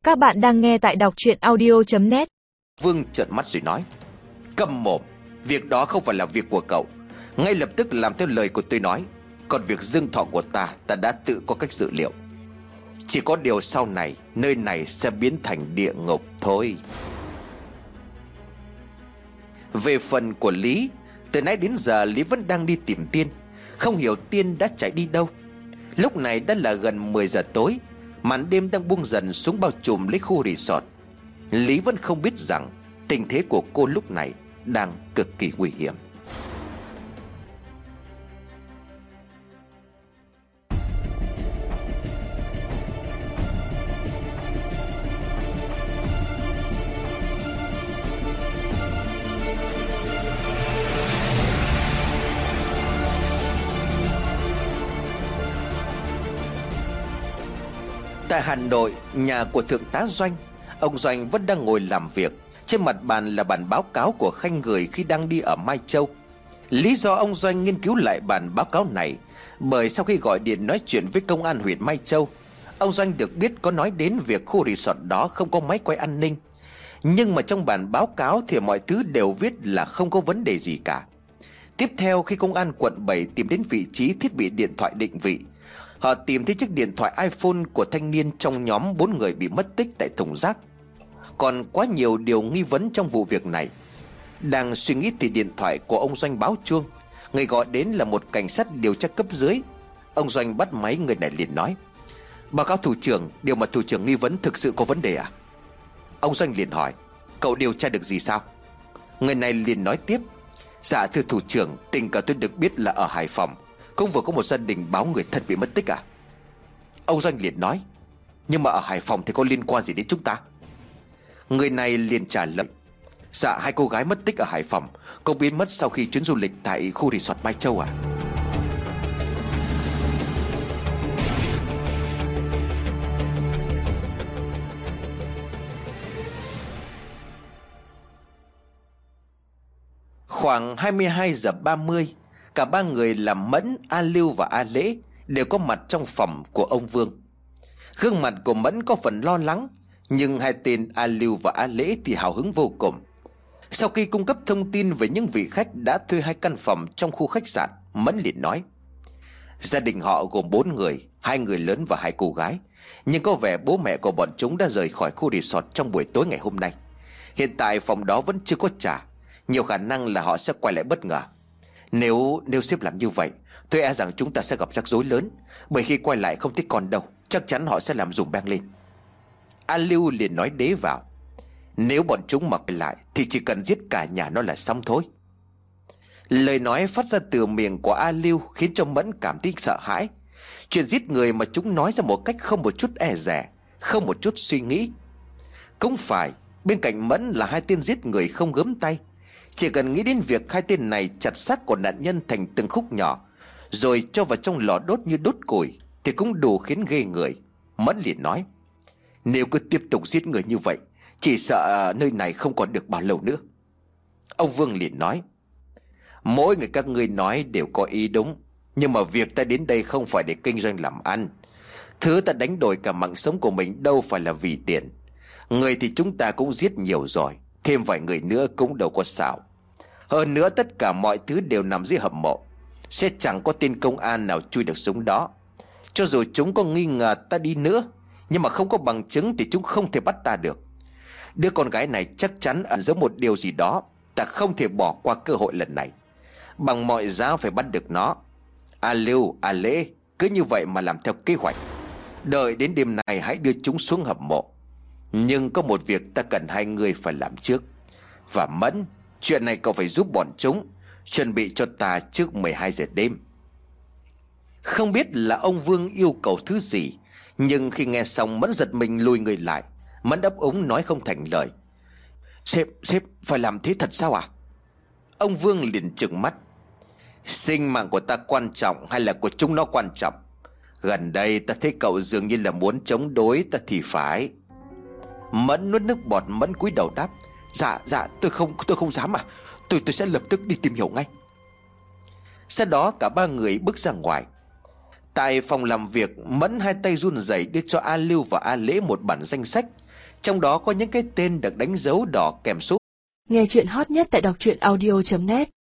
Các bạn đang nghe tại đọc truyện audio.net. Vương trợn mắt rồi nói: Câm mồm, việc đó không phải là việc của cậu. Ngay lập tức làm theo lời của tôi nói. Còn việc dưng thọ của ta đã tự có cách dự liệu. Chỉ có điều sau này nơi này sẽ biến thành địa ngục thôi. Về phần của Lý, từ nãy đến giờ Lý vẫn đang đi tìm Tiên. Không hiểu Tiên đã chạy đi đâu. Lúc này đã là gần 10 giờ tối. Màn đêm đang buông dần xuống bao trùm lấy khu resort. Lý vẫn không biết rằng tình thế của cô lúc này đang cực kỳ nguy hiểm. Tại Hà Nội, nhà của Thượng tá Doanh. Ông Doanh vẫn đang ngồi làm việc. Trên mặt bàn là bản báo cáo của Khanh gửi khi đang đi ở Mai Châu. Lý do ông Doanh nghiên cứu lại bản báo cáo này bởi sau khi gọi điện nói chuyện với công an huyện Mai Châu, ông Doanh được biết có nói đến việc khu resort đó không có máy quay an ninh. Nhưng mà trong bản báo cáo thì mọi thứ đều viết là không có vấn đề gì cả. Tiếp theo, khi công an quận 7 tìm đến vị trí thiết bị điện thoại định vị, họ tìm thấy chiếc điện thoại iPhone của thanh niên trong nhóm 4 người bị mất tích tại thùng rác. Còn quá nhiều điều nghi vấn trong vụ việc này. Đang suy nghĩ thì điện thoại của ông Doanh báo chuông. Người gọi đến là một cảnh sát điều tra cấp dưới. Ông Doanh bắt máy, người này liền nói: Báo cáo thủ trưởng, điều mà thủ trưởng nghi vấn thực sự có vấn đề à? Ông Doanh liền hỏi: Cậu điều tra được gì sao? Người này liền nói tiếp: Dạ thưa thủ trưởng, tình cờ tôi được biết là ở Hải Phòng cũng vừa có một gia đình báo người thân bị mất tích à? Ông Doanh liền nói: Nhưng mà ở Hải Phòng thì có liên quan gì đến chúng ta? Người này liền trả lời: Dạ, 2 cô gái mất tích ở Hải Phòng cũng biến mất sau khi chuyến du lịch tại khu resort Mai Châu à? Khoảng 22 giờ 30, cả 3 người là Mẫn, A Lưu và A Lễ đều có mặt trong phòng của ông Vương. Gương mặt của Mẫn có phần lo lắng, nhưng hai tên A Lưu và A Lễ thì hào hứng vô cùng. Sau khi cung cấp thông tin về những vị khách đã thuê 2 căn phòng trong khu khách sạn, Mẫn liền nói: Gia đình họ gồm 4 người, 2 người lớn và 2 cô gái. Nhưng có vẻ bố mẹ của bọn chúng đã rời khỏi khu resort trong buổi tối ngày hôm nay. Hiện tại phòng đó vẫn chưa có trả. Nhiều khả năng là họ sẽ quay lại bất ngờ. Nếu sếp làm như vậy, tôi e rằng chúng ta sẽ gặp rắc rối lớn. Bởi khi quay lại không thấy con đâu, chắc chắn họ sẽ làm rùm beng lên. A Lưu liền nói đế vào: Nếu bọn chúng mà quay lại thì chỉ cần giết cả nhà nó là xong thôi. Lời nói phát ra từ miệng của A Lưu khiến cho Mẫn cảm thấy sợ hãi. Chuyện giết người mà chúng nói ra một cách không một chút e dè, không một chút suy nghĩ. Cũng phải, bên cạnh Mẫn là 2 tên giết người không gớm tay. Chỉ cần nghĩ đến việc 2 tên này chặt xác của nạn nhân thành từng khúc nhỏ rồi cho vào trong lò đốt như đốt củi thì cũng đủ khiến ghê người. Mẫn liền nói: Nếu cứ tiếp tục giết người như vậy, chỉ sợ nơi này không còn được bao lâu nữa. Ông Vương liền nói: Mỗi người các ngươi nói đều có ý đúng, nhưng mà việc ta đến đây không phải để kinh doanh làm ăn. Thứ ta đánh đổi cả mạng sống của mình đâu phải là vì tiền. Người thì chúng ta cũng giết nhiều rồi, thêm vài người nữa cũng đâu có sao. Hơn nữa tất cả mọi thứ đều nằm dưới hầm mộ, sẽ chẳng có tên công an nào chui được xuống đó. Cho dù chúng có nghi ngờ ta đi nữa, nhưng mà không có bằng chứng thì chúng không thể bắt ta được. Đứa con gái này chắc chắn ẩn giấu một điều gì đó. Ta không thể bỏ qua cơ hội lần này. Bằng mọi giá phải bắt được nó. A Lưu, A Lễ, cứ như vậy mà làm theo kế hoạch. Đợi đến đêm nay hãy đưa chúng xuống hầm mộ. Nhưng có một việc ta cần 2 người phải làm trước. Và Mẫn, chuyện này cậu phải giúp bọn chúng chuẩn bị cho ta trước 12 giờ đêm. Không biết là ông Vương yêu cầu thứ gì, nhưng khi nghe xong Mẫn giật mình lùi người lại. Mẫn ấp úng nói không thành lời: Sếp phải làm thế thật sao à? Ông Vương liền trừng mắt: Sinh mạng của ta quan trọng hay là của chúng nó quan trọng? Gần đây ta thấy cậu dường như là muốn chống đối ta thì phải. Mẫn nuốt nước bọt. Mẫn cúi đầu đáp: Dạ tôi không dám à. Tôi sẽ lập tức đi tìm hiểu ngay. Sau đó cả 3 người bước ra ngoài. Tại phòng làm việc, Mẫn 2 tay run rẩy đưa cho A Lưu và A Lễ một bản danh sách. Trong đó có những cái tên được đánh dấu đỏ kèm số. Nghe chuyện hot nhất tại đọc truyện audio.net